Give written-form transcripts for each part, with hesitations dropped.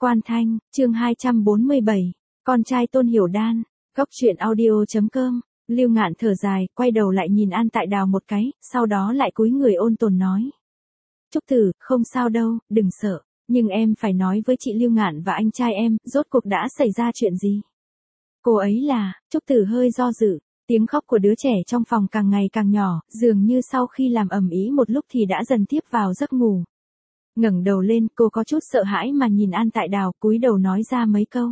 Quan Thanh, chương 247, con trai Tôn Hiểu Đan, góc truyện audio.com, Lưu Ngạn thở dài, quay đầu lại nhìn An Tại Đào một cái, sau đó lại cúi người ôn tồn nói. Trúc Tử, không sao đâu, đừng sợ, nhưng em phải nói với chị Lưu Ngạn và anh trai em, rốt cuộc đã xảy ra chuyện gì? Cô ấy là, Trúc Tử hơi do dự, tiếng khóc của đứa trẻ trong phòng càng ngày càng nhỏ, dường như sau khi làm ầm ĩ một lúc thì đã dần tiếp vào giấc ngủ. Ngẩng đầu lên, cô có chút sợ hãi mà nhìn An Tại Đào, cúi đầu nói ra mấy câu.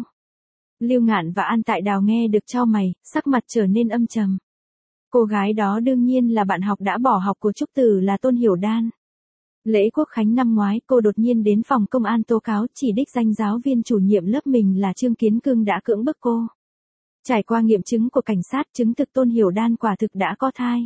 Lưu Ngạn và An Tại Đào nghe được chau mày, sắc mặt trở nên âm trầm. Cô gái đó đương nhiên là bạn học đã bỏ học của Trúc Tử là Tôn Hiểu Đan. Lễ Quốc Khánh năm ngoái, cô đột nhiên đến phòng công an tố cáo chỉ đích danh giáo viên chủ nhiệm lớp mình là Trương Kiến Cương đã cưỡng bức cô. Trải qua nghiệm chứng của cảnh sát, chứng thực Tôn Hiểu Đan quả thực đã có thai.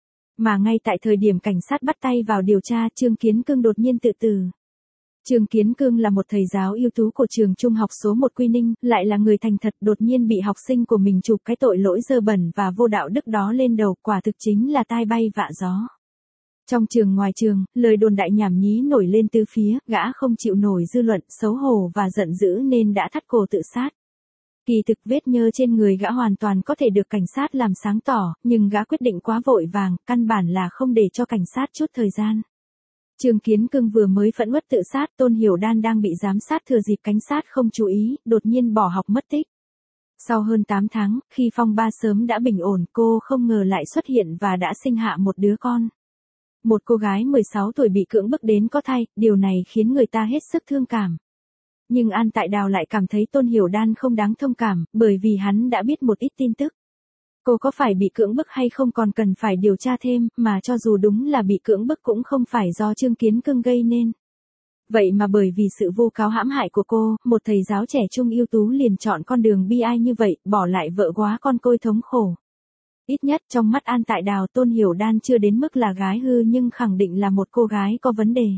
Mà ngay tại thời điểm cảnh sát bắt tay vào điều tra, Trương Kiến Cương đột nhiên tự tử. Trương Kiến Cương là một thầy giáo ưu tú của trường trung học số 1 Quy Ninh, lại là người thành thật, đột nhiên bị học sinh của mình chụp cái tội lỗi dơ bẩn và vô đạo đức đó lên đầu, quả thực chính là tai bay vạ gió. Trong trường ngoài trường, lời đồn đại nhảm nhí nổi lên tứ phía, gã không chịu nổi dư luận, xấu hổ và giận dữ nên đã thắt cổ tự sát. Kỳ thực vết nhơ trên người gã hoàn toàn có thể được cảnh sát làm sáng tỏ, nhưng gã quyết định quá vội vàng, căn bản là không để cho cảnh sát chút thời gian. Trương Kiến Cương vừa mới phẫn uất tự sát, Tôn Hiểu Đan đang bị giám sát thừa dịp cảnh sát không chú ý, đột nhiên bỏ học mất tích. Sau hơn 8 tháng, khi phong ba sớm đã bình ổn, cô không ngờ lại xuất hiện và đã sinh hạ một đứa con. Một cô gái 16 tuổi bị cưỡng bức đến có thai, điều này khiến người ta hết sức thương cảm. Nhưng An Tại Đào lại cảm thấy Tôn Hiểu Đan không đáng thông cảm, bởi vì hắn đã biết một ít tin tức. Cô có phải bị cưỡng bức hay không còn cần phải điều tra thêm, mà cho dù đúng là bị cưỡng bức cũng không phải do Trương Kiến Cương gây nên. Vậy mà bởi vì sự vu cáo hãm hại của cô, một thầy giáo trẻ trung ưu tú liền chọn con đường bi ai như vậy, bỏ lại vợ quá con côi thống khổ. Ít nhất trong mắt An Tại Đào, Tôn Hiểu Đan chưa đến mức là gái hư nhưng khẳng định là một cô gái có vấn đề.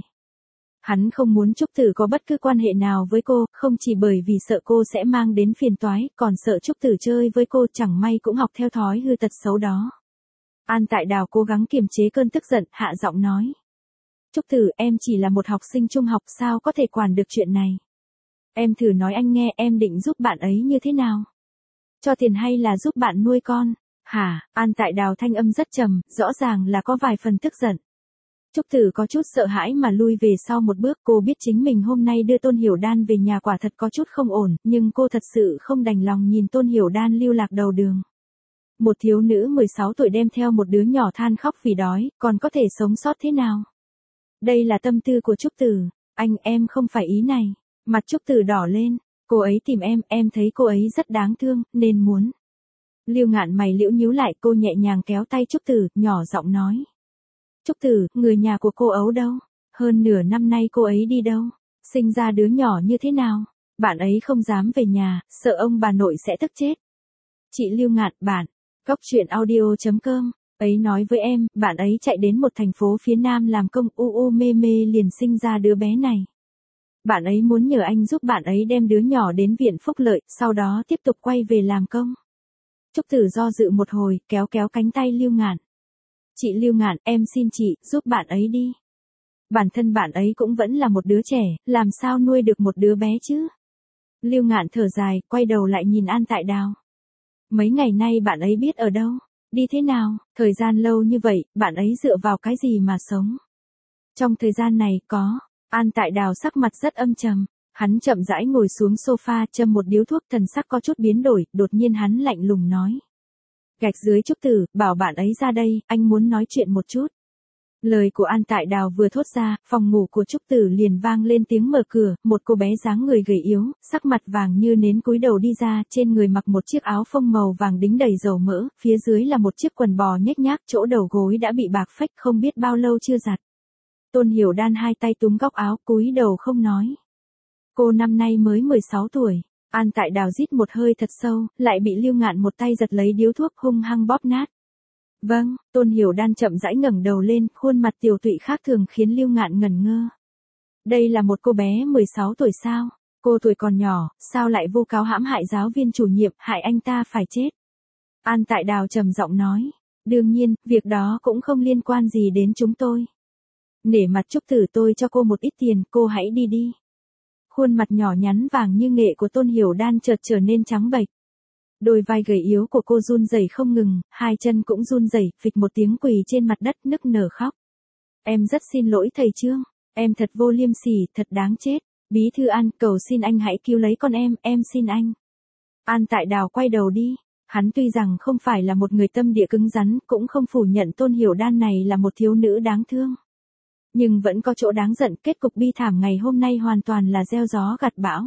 Hắn không muốn Trúc Tử có bất cứ quan hệ nào với cô, không chỉ bởi vì sợ cô sẽ mang đến phiền toái, còn sợ Trúc Tử chơi với cô chẳng may cũng học theo thói hư tật xấu đó. An Tại Đào cố gắng kiềm chế cơn tức giận, hạ giọng nói. Trúc Tử, em chỉ là một học sinh trung học, sao có thể quản được chuyện này? Em thử nói anh nghe, em định giúp bạn ấy như thế nào? Cho tiền hay là giúp bạn nuôi con? Hả? An Tại Đào thanh âm rất trầm, rõ ràng là có vài phần tức giận. Trúc Tử có chút sợ hãi mà lui về sau một bước, cô biết chính mình hôm nay đưa Tôn Hiểu Đan về nhà quả thật có chút không ổn, nhưng cô thật sự không đành lòng nhìn Tôn Hiểu Đan lưu lạc đầu đường. Một thiếu nữ 16 tuổi đem theo một đứa nhỏ than khóc vì đói, còn có thể sống sót thế nào? Đây là tâm tư của Trúc Tử, em không phải ý này. Mặt Trúc Tử đỏ lên, cô ấy tìm em thấy cô ấy rất đáng thương, nên muốn. Lưu Ngạn mày liễu nhíu lại, cô nhẹ nhàng kéo tay Trúc Tử, nhỏ giọng nói. Trúc Tử, người nhà của cô ấu đâu? Hơn nửa năm nay cô ấy đi đâu? Sinh ra đứa nhỏ như thế nào? Bạn ấy không dám về nhà, sợ ông bà nội sẽ tức chết. Chị Lưu Ngạn, bạn, góc truyện audio.com, ấy nói với em, bạn ấy chạy đến một thành phố phía Nam làm công, mê liền sinh ra đứa bé này. Bạn ấy muốn nhờ anh giúp bạn ấy đem đứa nhỏ đến viện phúc lợi, sau đó tiếp tục quay về làm công. Trúc Tử do dự một hồi, kéo cánh tay Lưu Ngạn. Chị Lưu Ngạn, em xin chị, giúp bạn ấy đi. Bản thân bạn ấy cũng vẫn là một đứa trẻ, làm sao nuôi được một đứa bé chứ? Lưu Ngạn thở dài, quay đầu lại nhìn An Tại Đào. Mấy ngày nay bạn ấy biết ở đâu? Đi thế nào? Thời gian lâu như vậy, bạn ấy dựa vào cái gì mà sống? Trong thời gian này, An Tại Đào sắc mặt rất âm trầm. Hắn chậm rãi ngồi xuống sofa, châm một điếu thuốc, thần sắc có chút biến đổi, đột nhiên hắn lạnh lùng nói. Gạch dưới Trúc Tử, bảo bạn ấy ra đây, anh muốn nói chuyện một chút. Lời của An Tại Đào vừa thốt ra, phòng ngủ của Trúc Tử liền vang lên tiếng mở cửa, một cô bé dáng người gầy yếu, sắc mặt vàng như nến cúi đầu đi ra, trên người mặc một chiếc áo phông màu vàng đính đầy dầu mỡ, phía dưới là một chiếc quần bò nhếch nhác, chỗ đầu gối đã bị bạc phách không biết bao lâu chưa giặt. Tôn Hiểu Đan hai tay túm góc áo, cúi đầu không nói. Cô năm nay mới 16 tuổi. An Tại Đào rít một hơi thật sâu, lại bị Lưu Ngạn một tay giật lấy điếu thuốc hung hăng bóp nát. Vâng, Tôn Hiểu Đan chậm rãi ngẩng đầu lên, khuôn mặt tiều tụy khác thường khiến Lưu Ngạn ngẩn ngơ. Đây là một cô bé 16 tuổi sao? Cô tuổi còn nhỏ, sao lại vu cáo hãm hại giáo viên chủ nhiệm, hại anh ta phải chết? An Tại Đào trầm giọng nói. Đương nhiên, việc đó cũng không liên quan gì đến chúng tôi. Nể mặt Trúc Tử, tôi cho cô một ít tiền, cô hãy đi đi. Khuôn mặt nhỏ nhắn vàng như nghệ của Tôn Hiểu Đan chợt trở nên trắng bệch. Đôi vai gầy yếu của cô run rẩy không ngừng, hai chân cũng run rẩy, phịch một tiếng quỳ trên mặt đất nức nở khóc. Em rất xin lỗi thầy Trương, em thật vô liêm sỉ, thật đáng chết. Bí thư An, cầu xin anh hãy cứu lấy con em xin anh. An Tại Đào quay đầu đi. Hắn tuy rằng không phải là một người tâm địa cứng rắn, cũng không phủ nhận Tôn Hiểu Đan này là một thiếu nữ đáng thương. Nhưng vẫn có chỗ đáng giận, kết cục bi thảm ngày hôm nay hoàn toàn là gieo gió gặt bão.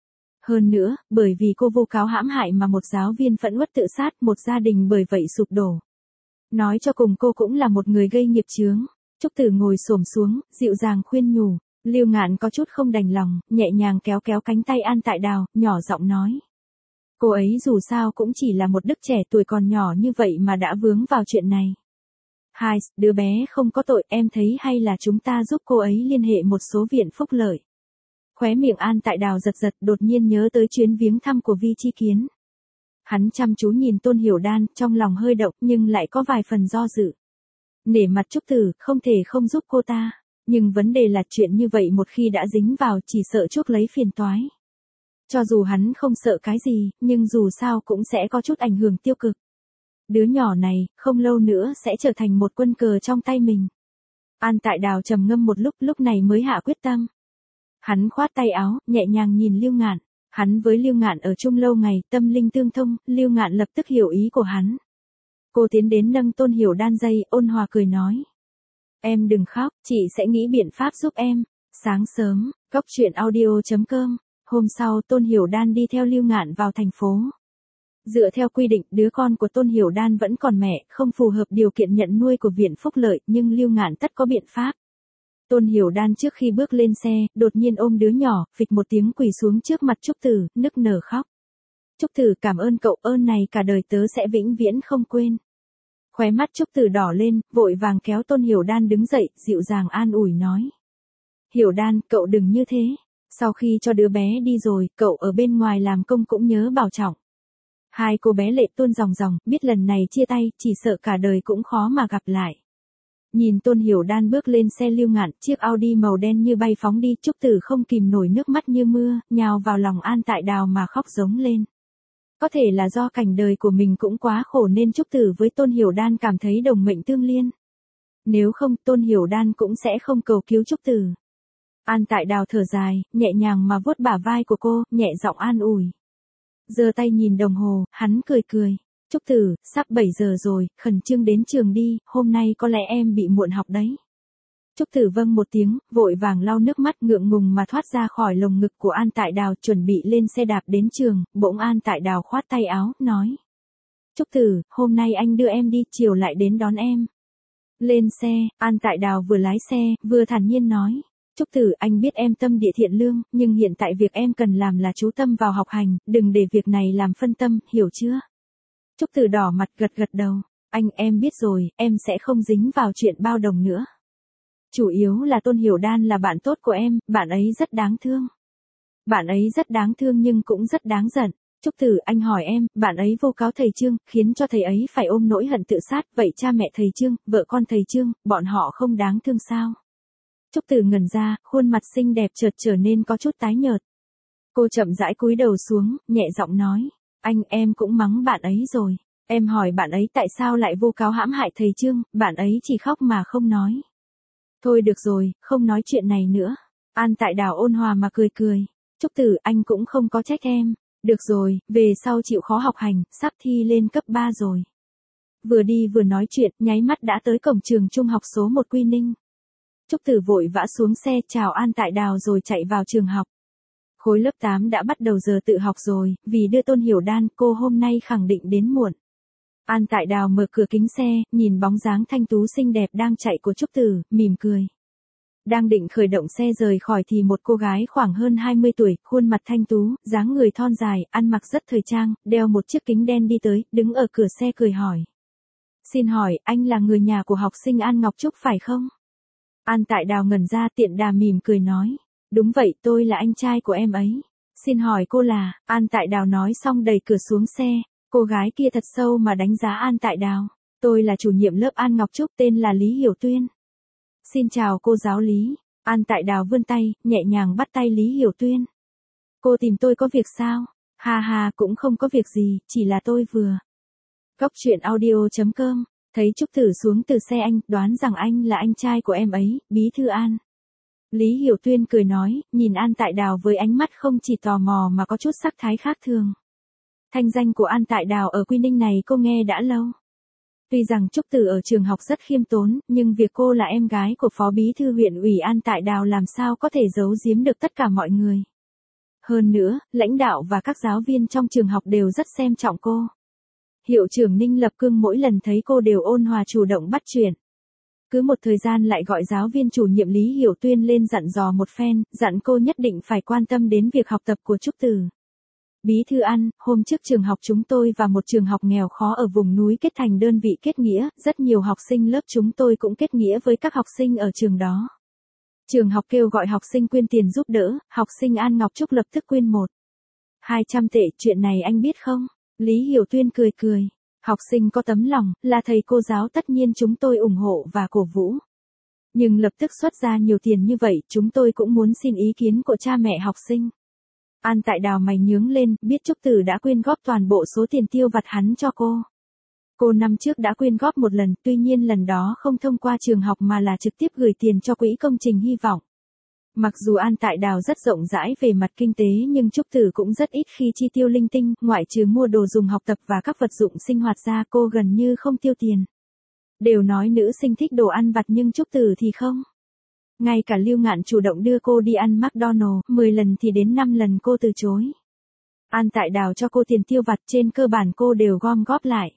Hơn nữa, bởi vì cô vu cáo hãm hại mà một giáo viên phẫn uất tự sát, một gia đình bởi vậy sụp đổ. Nói cho cùng cô cũng là một người gây nghiệp chướng. Trúc Tử ngồi xổm xuống, dịu dàng khuyên nhủ. Lưu Ngạn có chút không đành lòng, nhẹ nhàng kéo kéo cánh tay An Tại Đào, nhỏ giọng nói. Cô ấy dù sao cũng chỉ là một đứa trẻ tuổi còn nhỏ như vậy mà đã vướng vào chuyện này. Hai, đứa bé không có tội, em thấy hay là chúng ta giúp cô ấy liên hệ một số viện phúc lợi. Khóe miệng An Tại Đào giật giật, đột nhiên nhớ tới chuyến viếng thăm của Vi Chi Kiến. Hắn chăm chú nhìn Tôn Hiểu Đan, trong lòng hơi động nhưng lại có vài phần do dự. Nể mặt Trúc Tử, không thể không giúp cô ta. Nhưng vấn đề là chuyện như vậy một khi đã dính vào chỉ sợ chuốc lấy phiền toái. Cho dù hắn không sợ cái gì, nhưng dù sao cũng sẽ có chút ảnh hưởng tiêu cực. Đứa nhỏ này, không lâu nữa sẽ trở thành một quân cờ trong tay mình. An Tại Đào trầm ngâm một lúc này mới hạ quyết tâm. Hắn khoát tay áo, nhẹ nhàng nhìn Lưu Ngạn. Hắn với Lưu Ngạn ở chung lâu ngày, tâm linh tương thông, Lưu Ngạn lập tức hiểu ý của hắn. Cô tiến đến nâng Tôn Hiểu Đan dây, ôn hòa cười nói. Em đừng khóc, chị sẽ nghĩ biện pháp giúp em. Sáng sớm, Cốc Truyện Audio.com. Hôm sau Tôn Hiểu Đan đi theo Lưu Ngạn vào thành phố. Dựa theo quy định, đứa con của Tôn Hiểu Đan vẫn còn mẹ, không phù hợp điều kiện nhận nuôi của viện phúc lợi, nhưng Lưu Ngạn tất có biện pháp. Tôn Hiểu Đan trước khi bước lên xe, đột nhiên ôm đứa nhỏ, phịch một tiếng quỳ xuống trước mặt Trúc Tử, nức nở khóc. Trúc Tử cảm ơn cậu, ơn này cả đời tớ sẽ vĩnh viễn không quên. Khóe mắt Trúc Tử đỏ lên, vội vàng kéo Tôn Hiểu Đan đứng dậy, dịu dàng an ủi nói. Hiểu Đan, cậu đừng như thế. Sau khi cho đứa bé đi rồi, cậu ở bên ngoài làm công cũng nhớ bảo trọng. Hai cô bé lệ tuôn ròng ròng, biết lần này chia tay, chỉ sợ cả đời cũng khó mà gặp lại. Nhìn Tôn Hiểu Đan bước lên xe Lưu Ngạn, chiếc Audi màu đen như bay phóng đi, Trúc Tử không kìm nổi nước mắt như mưa, nhào vào lòng An Tại Đào mà khóc giống lên. Có thể là do cảnh đời của mình cũng quá khổ nên Trúc Tử với Tôn Hiểu Đan cảm thấy đồng mệnh tương liên. Nếu không, Tôn Hiểu Đan cũng sẽ không cầu cứu Trúc Tử. An Tại Đào thở dài, nhẹ nhàng mà vuốt bả vai của cô, nhẹ giọng an ủi. Giơ tay nhìn đồng hồ, hắn cười cười. Trúc Tử, sắp 7 giờ rồi, khẩn trương đến trường đi, hôm nay có lẽ em bị muộn học đấy. Trúc Tử vâng một tiếng, vội vàng lau nước mắt ngượng ngùng mà thoát ra khỏi lồng ngực của An Tại Đào, chuẩn bị lên xe đạp đến trường, bỗng An Tại Đào khoát tay áo, nói. Trúc Tử, hôm nay anh đưa em đi, chiều lại đến đón em. Lên xe, An Tại Đào vừa lái xe, vừa thản nhiên nói. Trúc Tử, anh biết em tâm địa thiện lương, nhưng hiện tại việc em cần làm là chú tâm vào học hành, đừng để việc này làm phân tâm, hiểu chưa? Trúc Tử đỏ mặt gật đầu. Anh, em biết rồi, em sẽ không dính vào chuyện bao đồng nữa. Chủ yếu là Tôn Hiểu Đan là bạn tốt của em, bạn ấy rất đáng thương. Bạn ấy rất đáng thương nhưng cũng rất đáng giận. Trúc Tử, anh hỏi em, bạn ấy vu cáo thầy Trương, khiến cho thầy ấy phải ôm nỗi hận tự sát, vậy cha mẹ thầy Trương, vợ con thầy Trương, bọn họ không đáng thương sao? Trúc Tử ngẩn ra, khuôn mặt xinh đẹp chợt trở nên có chút tái nhợt. Cô chậm rãi cúi đầu xuống, nhẹ giọng nói, anh, em cũng mắng bạn ấy rồi. Em hỏi bạn ấy tại sao lại vu cáo hãm hại thầy Trương, bạn ấy chỉ khóc mà không nói. Thôi được rồi, không nói chuyện này nữa. An Tại Đào ôn hòa mà cười cười. Trúc Tử, anh cũng không có trách em. Được rồi, về sau chịu khó học hành, sắp thi lên cấp 3 rồi. Vừa đi vừa nói chuyện, nháy mắt đã tới cổng trường trung học số 1 Quy Ninh. Trúc Tử vội vã xuống xe chào An Tại Đào rồi chạy vào trường học. Khối lớp 8 đã bắt đầu giờ tự học rồi, vì đưa Tôn Hiểu Đan, cô hôm nay khẳng định đến muộn. An Tại Đào mở cửa kính xe, nhìn bóng dáng thanh tú xinh đẹp đang chạy của Trúc Tử, mỉm cười. Đang định khởi động xe rời khỏi thì một cô gái khoảng hơn 20 tuổi, khuôn mặt thanh tú, dáng người thon dài, ăn mặc rất thời trang, đeo một chiếc kính đen đi tới, đứng ở cửa xe cười hỏi. Xin hỏi, anh là người nhà của học sinh An Ngọc Trúc phải không? An Tại Đào ngẩn ra, tiện đà mỉm cười nói. Đúng vậy, tôi là anh trai của em ấy. Xin hỏi cô là, An Tại Đào nói xong đẩy cửa xuống xe. Cô gái kia thật sâu mà đánh giá An Tại Đào. Tôi là chủ nhiệm lớp An Ngọc Trúc, tên là Lý Hiểu Tuyên. Xin chào cô giáo Lý. An Tại Đào vươn tay, nhẹ nhàng bắt tay Lý Hiểu Tuyên. Cô tìm tôi có việc sao? Ha ha, cũng không có việc gì, chỉ là tôi vừa. Góc truyện audio.com, thấy Trúc Tử xuống từ xe anh, đoán rằng anh là anh trai của em ấy, Bí thư An. Lý Hiểu Tuyên cười nói, nhìn An Tại Đào với ánh mắt không chỉ tò mò mà có chút sắc thái khác thường. Thanh danh của An Tại Đào ở Quy Ninh này cô nghe đã lâu. Tuy rằng Trúc Tử ở trường học rất khiêm tốn, nhưng việc cô là em gái của Phó Bí thư huyện ủy An Tại Đào làm sao có thể giấu giếm được tất cả mọi người. Hơn nữa, lãnh đạo và các giáo viên trong trường học đều rất xem trọng cô. Hiệu trưởng Ninh Lập Cương mỗi lần thấy cô đều ôn hòa chủ động bắt chuyện. Cứ một thời gian lại gọi giáo viên chủ nhiệm Lý Hiểu Tuyên lên dặn dò một phen, dặn cô nhất định phải quan tâm đến việc học tập của Trúc Tử. Bí thư An, hôm trước trường học chúng tôi và một trường học nghèo khó ở vùng núi kết thành đơn vị kết nghĩa, rất nhiều học sinh lớp chúng tôi cũng kết nghĩa với các học sinh ở trường đó. Trường học kêu gọi học sinh quyên tiền giúp đỡ, học sinh An Ngọc Trúc lập tức quyên 100-200 tệ, chuyện này anh biết không? Lý Hiểu Tuyên cười cười. Học sinh có tấm lòng, là thầy cô giáo tất nhiên chúng tôi ủng hộ và cổ vũ. Nhưng lập tức xuất ra nhiều tiền như vậy, chúng tôi cũng muốn xin ý kiến của cha mẹ học sinh. An Tại Đào mày nhướng lên, biết Trúc Tử đã quyên góp toàn bộ số tiền tiêu vặt hắn cho cô. Cô năm trước đã quyên góp một lần, tuy nhiên lần đó không thông qua trường học mà là trực tiếp gửi tiền cho quỹ công trình hy vọng. Mặc dù An Tại Đào rất rộng rãi về mặt kinh tế nhưng Trúc Tử cũng rất ít khi chi tiêu linh tinh, ngoại trừ mua đồ dùng học tập và các vật dụng sinh hoạt ra cô gần như không tiêu tiền. Đều nói nữ sinh thích đồ ăn vặt nhưng Trúc Tử thì không. Ngay cả Lưu Ngạn chủ động đưa cô đi ăn McDonald's, 10 lần thì đến 5 lần cô từ chối. An Tại Đào cho cô tiền tiêu vặt trên cơ bản cô đều gom góp lại.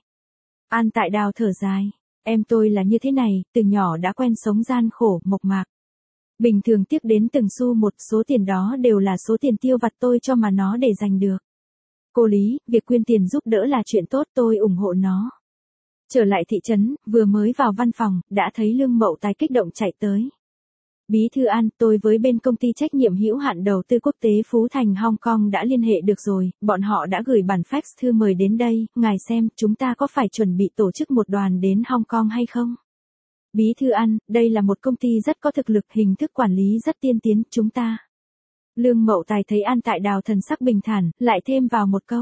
An Tại Đào thở dài, em tôi là như thế này, từ nhỏ đã quen sống gian khổ, mộc mạc. Bình thường tiếc đến từng xu một, số tiền đó đều là số tiền tiêu vặt tôi cho mà nó để dành được. Cô Lý, việc quyên tiền giúp đỡ là chuyện tốt, tôi ủng hộ nó. Trở lại thị trấn, vừa mới vào văn phòng, đã thấy Lương Mậu Tài kích động chạy tới. Bí thư An, tôi với bên công ty trách nhiệm hữu hạn đầu tư quốc tế Phú Thành Hong Kong đã liên hệ được rồi, bọn họ đã gửi bản fax thư mời đến đây, ngài xem, chúng ta có phải chuẩn bị tổ chức một đoàn đến Hong Kong hay không? Bí thư An, đây là một công ty rất có thực lực, hình thức quản lý rất tiên tiến, chúng ta. Lương Mậu Tài thấy An Tại Đào thần sắc bình thản, lại thêm vào một câu.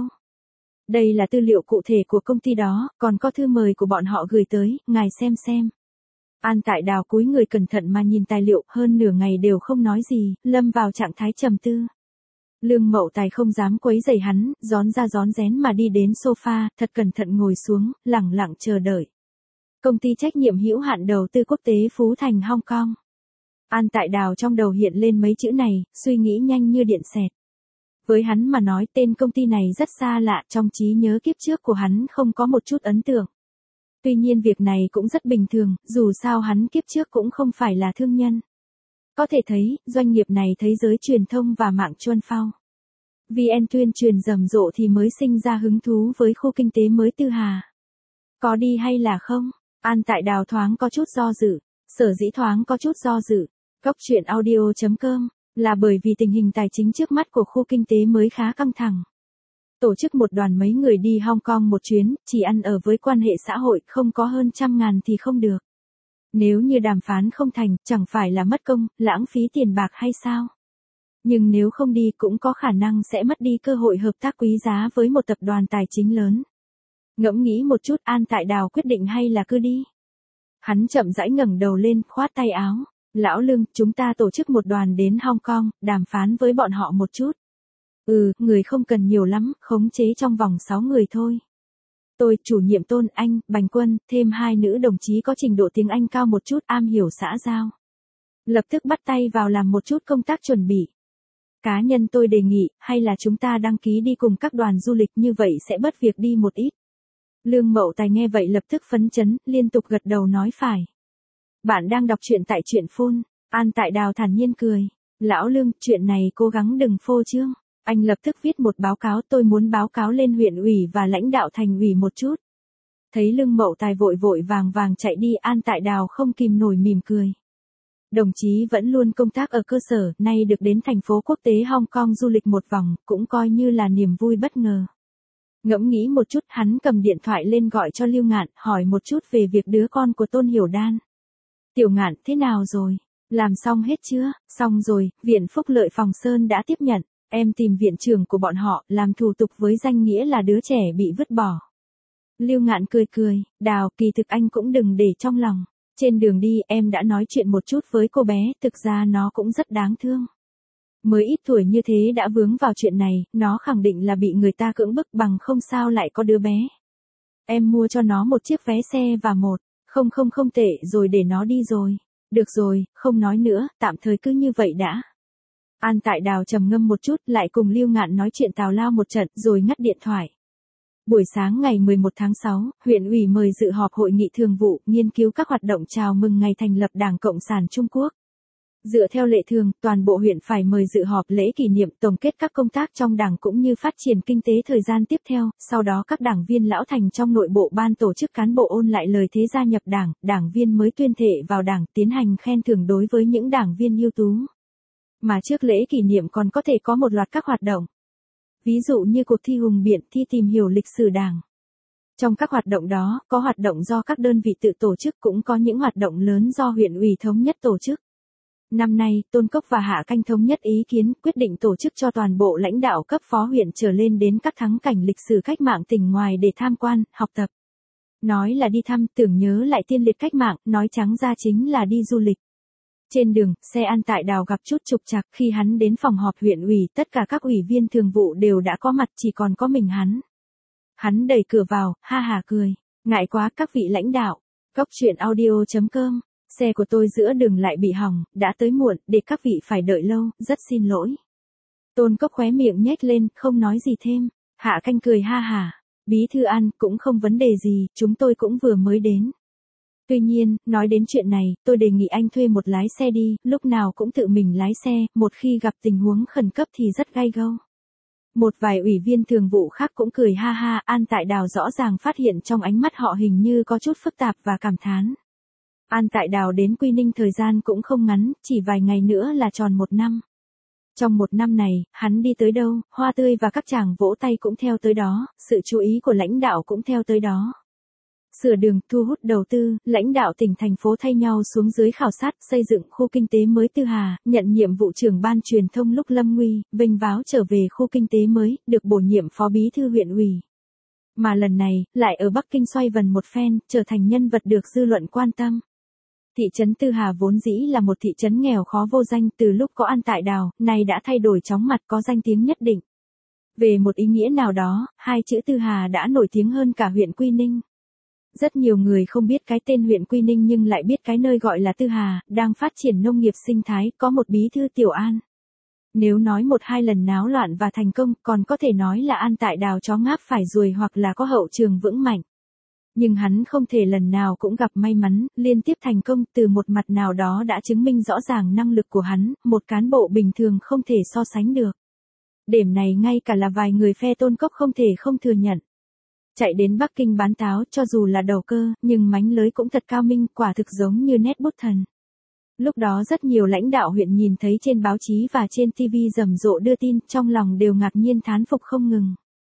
Đây là tư liệu cụ thể của công ty đó, còn có thư mời của bọn họ gửi tới, ngài xem. An Tại Đào cúi người cẩn thận mà nhìn tài liệu, hơn nửa ngày đều không nói gì, lâm vào trạng thái trầm tư. Lương Mậu Tài không dám quấy rầy hắn, rón ra rón rén mà đi đến sofa, thật cẩn thận ngồi xuống, lẳng lặng chờ đợi. Công ty trách nhiệm hữu hạn đầu tư quốc tế Phú Thành Hong Kong. An Tại Đào trong đầu hiện lên mấy chữ này, suy nghĩ nhanh như điện xẹt. Với hắn mà nói tên công ty này rất xa lạ, trong trí nhớ kiếp trước của hắn không có một chút ấn tượng. Tuy nhiên việc này cũng rất bình thường, dù sao hắn kiếp trước cũng không phải là thương nhân. Có thể thấy, doanh nghiệp này thấy giới truyền thông và mạng chuân phao. VN tuyên truyền rầm rộ thì mới sinh ra hứng thú với khu kinh tế mới Tư Hà. Có đi hay là không? An Tại Đào thoáng có chút do dự. Sở dĩ thoáng có chút do dự. Góc truyện audio.com, là bởi vì tình hình tài chính trước mắt của khu kinh tế mới khá căng thẳng. Tổ chức một đoàn mấy người đi Hong Kong một chuyến, chỉ ăn ở với quan hệ xã hội không có hơn 100.000 thì không được. Nếu như đàm phán không thành, chẳng phải là mất công, lãng phí tiền bạc hay sao? Nhưng nếu không đi cũng có khả năng sẽ mất đi cơ hội hợp tác quý giá với một tập đoàn tài chính lớn. Ngẫm nghĩ một chút, An Tại Đào quyết định hay là cứ đi. Hắn chậm rãi ngẩng đầu lên, khoát tay áo. Lão Lương, chúng ta tổ chức một đoàn đến Hong Kong, đàm phán với bọn họ một chút. Người không cần nhiều lắm, khống chế trong vòng 6 người thôi. Tôi, chủ nhiệm Tôn, anh, Bành Quân, thêm 2 nữ đồng chí có trình độ tiếng Anh cao một chút, am hiểu xã giao. Lập tức bắt tay vào làm một chút công tác chuẩn bị. Cá nhân tôi đề nghị, hay là chúng ta đăng ký đi cùng các đoàn du lịch, như vậy sẽ bớt việc đi một ít. Lương Mậu Tài nghe vậy lập tức phấn chấn, liên tục gật đầu nói phải. Bạn đang đọc truyện tại truyện phone. An Tại Đào thản nhiên cười. Lão Lương, chuyện này cố gắng đừng phô trương. Anh lập tức viết một báo cáo, tôi muốn báo cáo lên huyện ủy và lãnh đạo thành ủy một chút. Thấy Lương Mậu Tài vội vội vàng vàng chạy đi, An Tại Đào không kìm nổi mỉm cười. Đồng chí vẫn luôn công tác ở cơ sở, nay được đến thành phố quốc tế Hong Kong du lịch một vòng, cũng coi như là niềm vui bất ngờ. Ngẫm nghĩ một chút, hắn cầm điện thoại lên gọi cho Lưu Ngạn, hỏi một chút về việc đứa con của Tôn Hiểu Đan. Tiểu Ngạn, thế nào rồi? Làm xong hết chưa? Xong rồi, Viện Phúc Lợi Phòng Sơn đã tiếp nhận. Em tìm viện trưởng của bọn họ, làm thủ tục với danh nghĩa là đứa trẻ bị vứt bỏ. Lưu Ngạn cười cười, Đào, kỳ thực anh cũng đừng để trong lòng. Trên đường đi em đã nói chuyện một chút với cô bé, thực ra nó cũng rất đáng thương. Mới ít tuổi như thế đã vướng vào chuyện này, nó khẳng định là bị người ta cưỡng bức bằng không sao lại có đứa bé. Em mua cho nó một chiếc vé xe và không tệ rồi để nó đi rồi. Được rồi, không nói nữa, tạm thời cứ như vậy đã. An Tại Đào trầm ngâm một chút, lại cùng Lưu Ngạn nói chuyện tào lao một trận, rồi ngắt điện thoại. Buổi sáng ngày 11 tháng 6, huyện ủy mời dự họp hội nghị thường vụ, nghiên cứu các hoạt động chào mừng ngày thành lập Đảng Cộng sản Trung Quốc. Dựa theo lệ thường, toàn bộ huyện phải mời dự họp lễ kỷ niệm tổng kết các công tác trong Đảng cũng như phát triển kinh tế thời gian tiếp theo, sau đó các đảng viên lão thành trong nội bộ ban tổ chức cán bộ ôn lại lời thế gia nhập Đảng, đảng viên mới tuyên thệ vào Đảng, tiến hành khen thưởng đối với những đảng viên ưu tú. Mà trước lễ kỷ niệm còn có thể có một loạt các hoạt động. Ví dụ như cuộc thi hùng biện, thi tìm hiểu lịch sử Đảng. Trong các hoạt động đó, có hoạt động do các đơn vị tự tổ chức cũng có những hoạt động lớn do huyện ủy thống nhất tổ chức. Năm nay, Tôn Cốc và Hạ Canh thống nhất ý kiến quyết định tổ chức cho toàn bộ lãnh đạo cấp phó huyện trở lên đến các thắng cảnh lịch sử cách mạng tỉnh ngoài để tham quan, học tập. Nói là đi thăm, tưởng nhớ lại tiên liệt cách mạng, nói trắng ra chính là đi du lịch. Trên đường, xe An Tại Đào gặp chút trục trặc, khi hắn đến phòng họp huyện ủy, tất cả các ủy viên thường vụ đều đã có mặt, chỉ còn có mình hắn. Hắn đẩy cửa vào, ha hả cười. Ngại quá các vị lãnh đạo. Góc truyện audio.com. Xe của tôi giữa đường lại bị hỏng, đã tới muộn, để các vị phải đợi lâu, rất xin lỗi. Tôn Cốc khóe miệng nhếch lên, không nói gì thêm. Hạ Canh cười ha hả. Bí thư An, cũng không vấn đề gì, chúng tôi cũng vừa mới đến. Tuy nhiên, nói đến chuyện này, tôi đề nghị anh thuê một lái xe đi, lúc nào cũng tự mình lái xe, một khi gặp tình huống khẩn cấp thì rất gay go. Một vài ủy viên thường vụ khác cũng cười ha ha, An Tại Đào rõ ràng phát hiện trong ánh mắt họ hình như có chút phức tạp và cảm thán. An Tại Đào đến Quy Ninh thời gian cũng không ngắn, chỉ vài ngày nữa là tròn 1 năm. Trong 1 năm này, hắn đi tới đâu, hoa tươi và các chàng vỗ tay cũng theo tới đó, sự chú ý của lãnh đạo cũng theo tới đó. Sửa đường, thu hút đầu tư, lãnh đạo tỉnh thành phố thay nhau xuống dưới khảo sát, xây dựng khu kinh tế mới Tư Hà, nhận nhiệm vụ trưởng ban truyền thông lúc lâm nguy, vênh váo trở về khu kinh tế mới, được bổ nhiệm phó bí thư huyện ủy. Mà lần này, lại ở Bắc Kinh xoay vần một phen, trở thành nhân vật được dư luận quan tâm. Thị trấn Tư Hà vốn dĩ là một thị trấn nghèo khó vô danh, từ lúc có An Tại Đào, nay đã thay đổi chóng mặt, có danh tiếng nhất định. Về một ý nghĩa nào đó, hai chữ Tư Hà đã nổi tiếng hơn cả huyện Quy Ninh. Rất nhiều người không biết cái tên huyện Quy Ninh nhưng lại biết cái nơi gọi là Tư Hà, đang phát triển nông nghiệp sinh thái, có một bí thư Tiểu An. Nếu nói 1-2 lần náo loạn và thành công, còn có thể nói là An Tại Đào chó ngáp phải ruồi hoặc là có hậu trường vững mạnh. Nhưng hắn không thể lần nào cũng gặp may mắn, liên tiếp thành công, từ một mặt nào đó đã chứng minh rõ ràng năng lực của hắn, một cán bộ bình thường không thể so sánh được. Điểm này ngay cả là vài người phe Tôn Cốc không thể không thừa nhận. Chạy đến Bắc Kinh bán táo cho dù là đầu cơ, nhưng mánh lưới cũng thật cao minh, quả thực giống như nét bút thần. Lúc đó rất nhiều lãnh đạo huyện nhìn thấy trên báo chí và trên TV rầm rộ đưa tin, trong lòng đều ngạc nhiên thán phục không ngừng.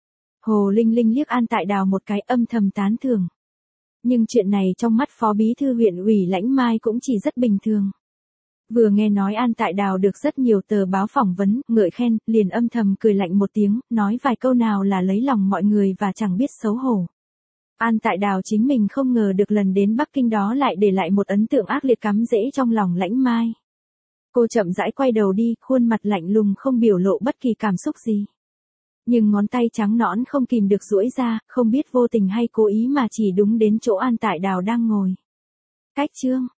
Hồ Linh Linh liếc An Tại Đào một cái, âm thầm tán thưởng. Nhưng chuyện này trong mắt phó bí thư huyện ủy Lãnh Mai cũng chỉ rất bình thường. Vừa nghe nói An Tại Đào được rất nhiều tờ báo phỏng vấn, ngợi khen, liền âm thầm cười lạnh một tiếng, nói vài câu nào là lấy lòng mọi người và chẳng biết xấu hổ. An Tại Đào chính mình không ngờ được lần đến Bắc Kinh đó lại để lại một ấn tượng ác liệt cắm rễ trong lòng Lãnh Mai. Cô chậm rãi quay đầu đi, khuôn mặt lạnh lùng không biểu lộ bất kỳ cảm xúc gì. Nhưng ngón tay trắng nõn không kìm được duỗi ra, không biết vô tình hay cố ý mà chỉ đúng đến chỗ An Tại Đào đang ngồi. Cách chương